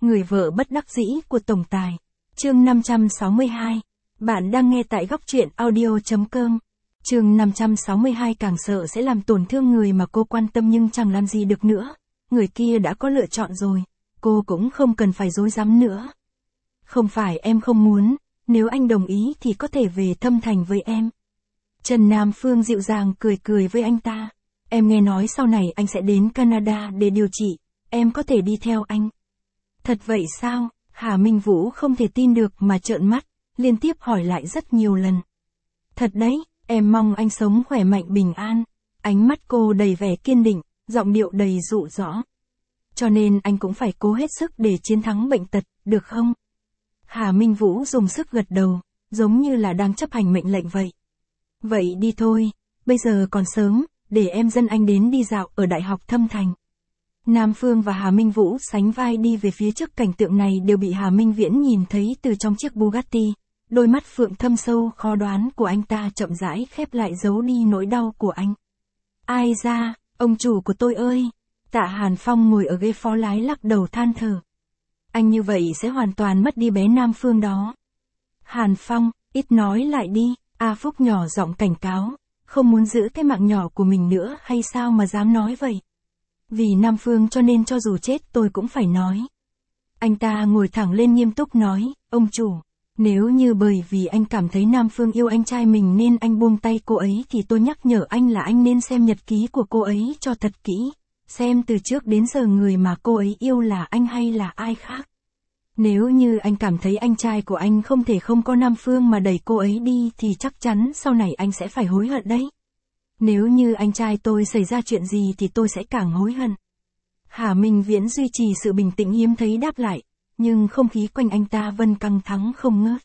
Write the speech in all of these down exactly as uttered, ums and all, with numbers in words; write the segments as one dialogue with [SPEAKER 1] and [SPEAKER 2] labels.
[SPEAKER 1] Người vợ bất đắc dĩ của tổng tài. Chương năm trăm sáu mươi hai. Bạn đang nghe tại góc truyện audio.com. Chương năm trăm sáu mươi hai càng sợ sẽ làm tổn thương người mà cô quan tâm nhưng chẳng làm gì được nữa. Người kia đã có lựa chọn rồi, cô cũng không cần phải dối dám nữa. Không phải em không muốn, nếu anh đồng ý thì có thể về Thâm Thành với em. Trần Nam Phương dịu dàng cười cười với anh ta. Em nghe nói sau này anh sẽ đến Canada để điều trị, em có thể đi theo anh. Thật vậy sao? Hà Minh Vũ không thể tin được mà trợn mắt, liên tiếp hỏi lại rất nhiều lần. Thật đấy, em mong anh sống khỏe mạnh bình an. Ánh mắt cô đầy vẻ kiên định, giọng điệu đầy dụ dỗ. Cho nên anh cũng phải cố hết sức để chiến thắng bệnh tật, được không? Hà Minh Vũ dùng sức gật đầu, giống như là đang chấp hành mệnh lệnh vậy. Vậy đi thôi, bây giờ còn sớm, để em dẫn anh đến đi dạo ở Đại học Thâm Thành. Nam Phương và Hà Minh Vũ sánh vai đi về phía trước, cảnh tượng này đều bị Hà Minh Viễn nhìn thấy từ trong chiếc Bugatti. Đôi mắt phượng thâm sâu khó đoán của anh ta chậm rãi khép lại, giấu đi nỗi đau của anh. Ai ra, ông chủ của tôi ơi! Tạ Hàn Phong ngồi ở ghế phó lái lắc đầu than thở. Anh như vậy sẽ hoàn toàn mất đi bé Nam Phương đó. Hàn Phong, ít nói lại đi, A Phúc nhỏ giọng cảnh cáo, không muốn giữ cái mạng nhỏ của mình nữa hay sao mà dám nói vậy? Vì Nam Phương cho nên cho dù chết tôi cũng phải nói. Anh ta ngồi thẳng lên nghiêm túc nói, ông chủ, nếu như bởi vì anh cảm thấy Nam Phương yêu anh trai mình nên anh buông tay cô ấy thì tôi nhắc nhở anh là anh nên xem nhật ký của cô ấy cho thật kỹ, xem từ trước đến giờ người mà cô ấy yêu là anh hay là ai khác. Nếu như anh cảm thấy anh trai của anh không thể không có Nam Phương mà đẩy cô ấy đi thì chắc chắn sau này anh sẽ phải hối hận đấy. Nếu như anh trai tôi xảy ra chuyện gì thì tôi sẽ càng hối hận. Hà Minh Viễn duy trì sự bình tĩnh hiếm thấy đáp lại, nhưng không khí quanh anh ta vẫn căng thẳng không ngớt.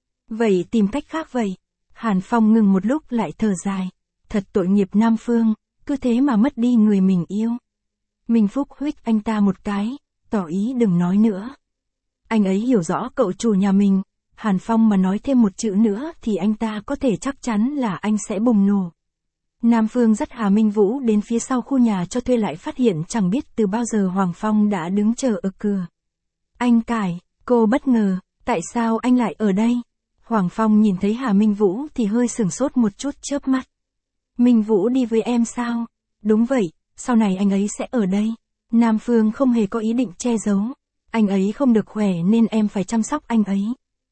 [SPEAKER 1] Vậy tìm cách khác vậy. Hàn Phong ngừng một lúc lại thở dài. Thật tội nghiệp Nam Phương, cứ thế mà mất đi người mình yêu. Minh Phúc huých anh ta một cái, tỏ ý đừng nói nữa. Anh ấy hiểu rõ cậu chủ nhà mình, Hàn Phong mà nói thêm một chữ nữa thì anh ta có thể chắc chắn là anh sẽ bùng nổ. Nam Phương dắt Hà Minh Vũ đến phía sau khu nhà cho thuê lại phát hiện chẳng biết từ bao giờ Hoàng Phong đã đứng chờ ở cửa. Anh Cải, cô bất ngờ, tại sao anh lại ở đây? Hoàng Phong nhìn thấy Hà Minh Vũ thì hơi sửng sốt một chút, chớp mắt. Minh Vũ đi với em sao? Đúng vậy, sau này anh ấy sẽ ở đây. Nam Phương không hề có ý định che giấu. Anh ấy không được khỏe nên em phải chăm sóc anh ấy.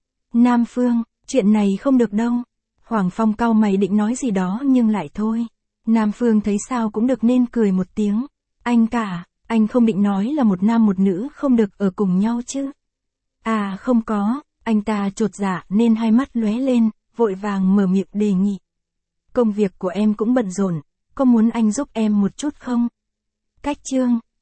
[SPEAKER 1] Nam Phương, chuyện này không được đâu. Hoàng Phong cau mày định nói gì đó nhưng lại thôi. Nam Phương thấy sao cũng được nên cười một tiếng. Anh cả, anh không định nói là một nam một nữ không được ở cùng nhau chứ? À không có, anh ta chột dạ nên hai mắt lóe lên, vội vàng mở miệng đề nghị. Công việc của em cũng bận rộn, có muốn anh giúp em một chút không? Cách chương